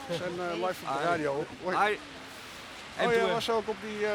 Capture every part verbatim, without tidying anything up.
We zijn uh, live op de radio. Hoi. Hi. En oh, jij was ook op die... Uh...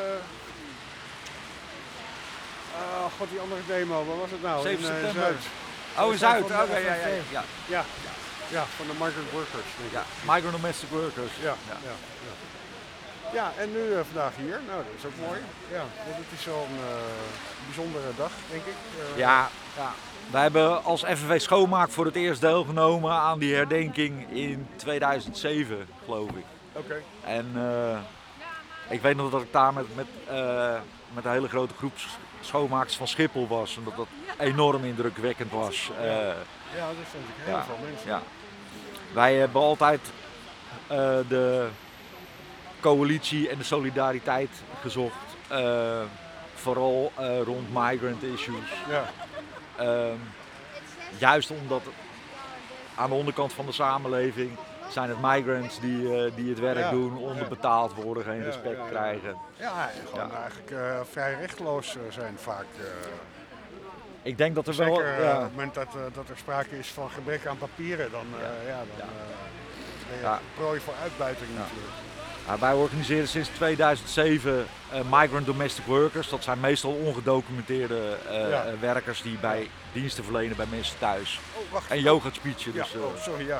Oh god, die andere demo. Waar was het nou? zeven in uh, september. Zuid. Oh, in Zuid. Oké, okay, ja, ja, ja, ja. Ja. Ja, van de migrant workers. Ja, migrant domestic workers. Ja, ja. ja, ja. ja en nu uh, vandaag hier. Nou, dat is ook mooi. Ja, want het is zo'n uh, bijzondere dag, denk ik. Uh, ja, ja. Wij hebben als F N V Schoonmaak voor het eerst deelgenomen aan die herdenking in tweeduizend zeven, geloof ik. Oké. Okay. En uh, ik weet nog dat ik daar met, met, uh, met een hele grote groep schoonmakers van Schiphol was. En dat dat enorm indrukwekkend was. Uh, ja. ja, dat vond ik heel ja, veel mensen. Ja. Wij hebben altijd uh, de coalitie en de solidariteit gezocht. Uh, vooral uh, rond migrant issues. Ja. Uh, juist omdat aan de onderkant van de samenleving zijn het migrants die, uh, die het werk ja, doen, onderbetaald worden, geen ja, respect ja, ja. krijgen. Ja, en gewoon ja. eigenlijk uh, vrij rechtloos uh, zijn vaak. Uh, Ik denk dat er Zeker, wel... Zeker ja. op het moment dat, uh, dat er sprake is van gebrek aan papieren, dan, uh, ja. Ja, dan ja. Uh, ben je ja. prooi voor uitbuiting ja. natuurlijk. Ja, wij organiseren sinds tweeduizend zeven uh, migrant domestic workers. Dat zijn meestal ongedocumenteerde uh, ja. werkers die bij ja. diensten verlenen bij mensen thuis. Oh, wacht. En yoga speechen. Dus, ja. oh, sorry, ja.